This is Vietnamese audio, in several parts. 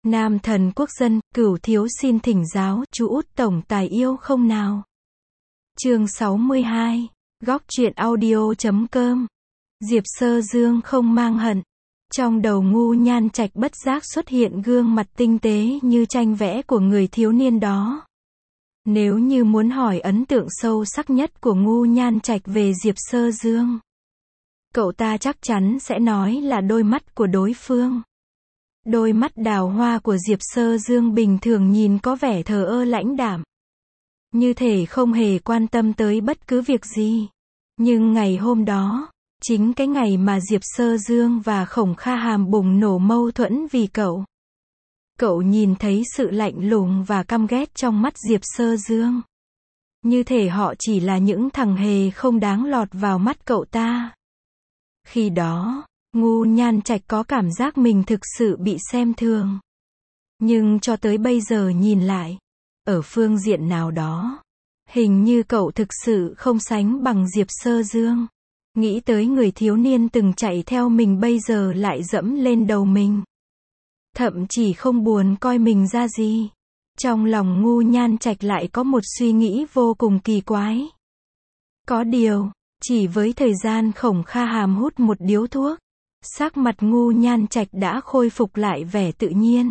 Nam thần quốc dân, Cửu thiếu xin thỉnh giáo, chú út tổng tài yêu không nào? Chương 62, góc truyện audio.com. Diệp Sơ Dương không mang hận. Trong đầu Ngu Nhan Trạch bất giác xuất hiện gương mặt tinh tế như tranh vẽ của người thiếu niên đó. Nếu như muốn hỏi ấn tượng sâu sắc nhất của Ngu Nhan Trạch về Diệp Sơ Dương, cậu ta chắc chắn sẽ nói là đôi mắt của đối phương. Đôi mắt đào hoa của Diệp Sơ Dương bình thường nhìn có vẻ thờ ơ lãnh đạm, như thể không hề quan tâm tới bất cứ việc gì. Nhưng ngày hôm đó, chính cái ngày mà Diệp Sơ Dương và Khổng Kha Hàm bùng nổ mâu thuẫn vì cậu. Cậu nhìn thấy sự lạnh lùng và căm ghét trong mắt Diệp Sơ Dương. Như thể họ chỉ là những thằng hề không đáng lọt vào mắt cậu ta. Khi đó, Ngu Nhan Trạch có cảm giác mình thực sự bị xem thường. Nhưng cho tới bây giờ nhìn lại, ở phương diện nào đó, hình như cậu thực sự không sánh bằng Diệp Sơ Dương. Nghĩ tới người thiếu niên từng chạy theo mình bây giờ lại dẫm lên đầu mình. Thậm chí không buồn coi mình ra gì. Trong lòng Ngu Nhan Trạch lại có một suy nghĩ vô cùng kỳ quái. Có điều, chỉ với thời gian Khổng Kha Hàm hút một điếu thuốc, sắc mặt Ngu Nhan Trạch đã khôi phục lại vẻ tự nhiên.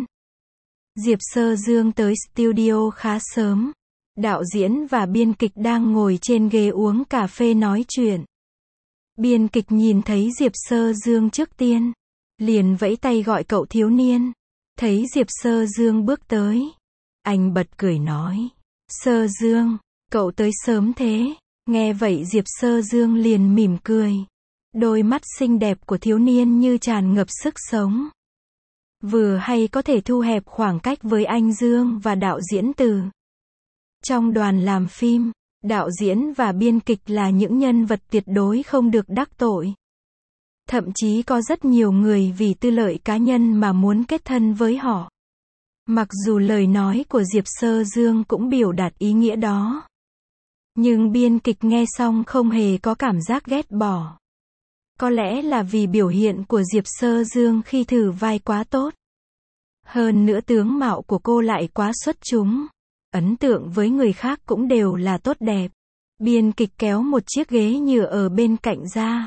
Diệp Sơ Dương tới studio khá sớm. Đạo diễn và biên kịch đang ngồi trên ghế uống cà phê nói chuyện. Biên kịch nhìn thấy Diệp Sơ Dương trước tiên, liền vẫy tay gọi cậu thiếu niên. Thấy Diệp Sơ Dương bước tới, anh bật cười nói: Sơ Dương, cậu tới sớm thế. Nghe vậy Diệp Sơ Dương liền mỉm cười. Đôi mắt xinh đẹp của thiếu niên như tràn ngập sức sống. Vừa hay có thể thu hẹp khoảng cách với anh Dương và đạo diễn Từ. Trong đoàn làm phim, đạo diễn và biên kịch là những nhân vật tuyệt đối không được đắc tội. Thậm chí có rất nhiều người vì tư lợi cá nhân mà muốn kết thân với họ. Mặc dù lời nói của Diệp Sơ Dương cũng biểu đạt ý nghĩa đó. Nhưng biên kịch nghe xong không hề có cảm giác ghét bỏ. Có lẽ là vì biểu hiện của Diệp Sơ Dương khi thử vai quá tốt. Hơn nữa tướng mạo của cô lại quá xuất chúng. Ấn tượng với người khác cũng đều là tốt đẹp. Biên kịch kéo một chiếc ghế nhựa ở bên cạnh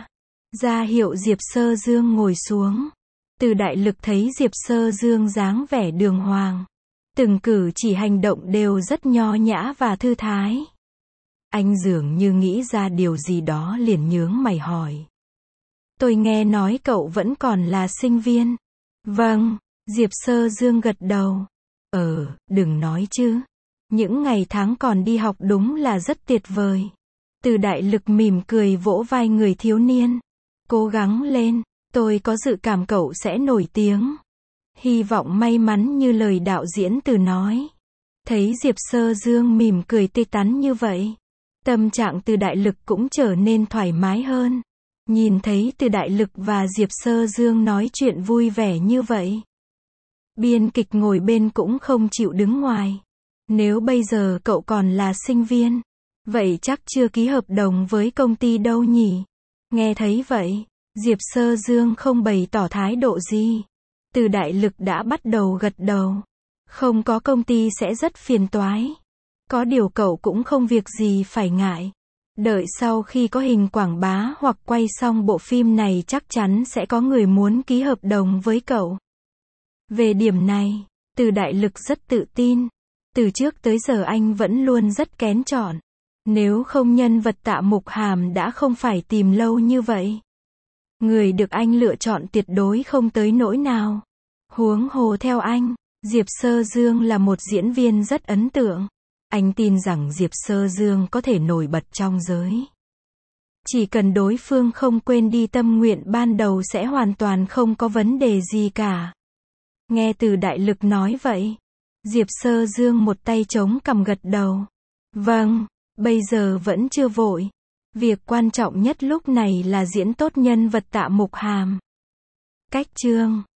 ra hiệu Diệp Sơ Dương ngồi xuống. Từ Đại Lực thấy Diệp Sơ Dương dáng vẻ đường hoàng. Từng cử chỉ hành động đều rất nho nhã và thư thái. Anh dường như nghĩ ra điều gì đó liền nhướng mày hỏi: Tôi nghe nói cậu vẫn còn là sinh viên. Vâng, Diệp Sơ Dương gật đầu. Đừng nói chứ. Những ngày tháng còn đi học đúng là rất tuyệt vời. Từ Đại Lực mỉm cười vỗ vai người thiếu niên. Cố gắng lên, tôi có dự cảm cậu sẽ nổi tiếng. Hy vọng may mắn như lời đạo diễn Từ nói. Thấy Diệp Sơ Dương mỉm cười tươi tắn như vậy, tâm trạng Từ Đại Lực cũng trở nên thoải mái hơn. Nhìn thấy Từ Đại Lực và Diệp Sơ Dương nói chuyện vui vẻ như vậy, biên kịch ngồi bên cũng không chịu đứng ngoài. Nếu bây giờ cậu còn là sinh viên, vậy chắc chưa ký hợp đồng với công ty đâu nhỉ? Nghe thấy vậy, Diệp Sơ Dương không bày tỏ thái độ gì. Từ Đại Lực đã bắt đầu gật đầu. Không có công ty sẽ rất phiền toái. Có điều cậu cũng không việc gì phải ngại. Đợi sau khi có hình quảng bá hoặc quay xong bộ phim này chắc chắn sẽ có người muốn ký hợp đồng với cậu. Về điểm này, Từ Đại Lực rất tự tin. Từ trước tới giờ anh vẫn luôn rất kén chọn. Nếu không nhân vật Tạ Mục Hàm đã không phải tìm lâu như vậy. Người được anh lựa chọn tuyệt đối không tới nỗi nào. Huống hồ theo anh, Diệp Sơ Dương là một diễn viên rất ấn tượng. Anh tin rằng Diệp Sơ Dương có thể nổi bật trong giới. Chỉ cần đối phương không quên đi tâm nguyện ban đầu sẽ hoàn toàn không có vấn đề gì cả. Nghe Từ Đại Lực nói vậy, Diệp Sơ Dương một tay chống cằm gật đầu. Vâng, bây giờ vẫn chưa vội. Việc quan trọng nhất lúc này là diễn tốt nhân vật Tạ Mục Hàm. Cách chương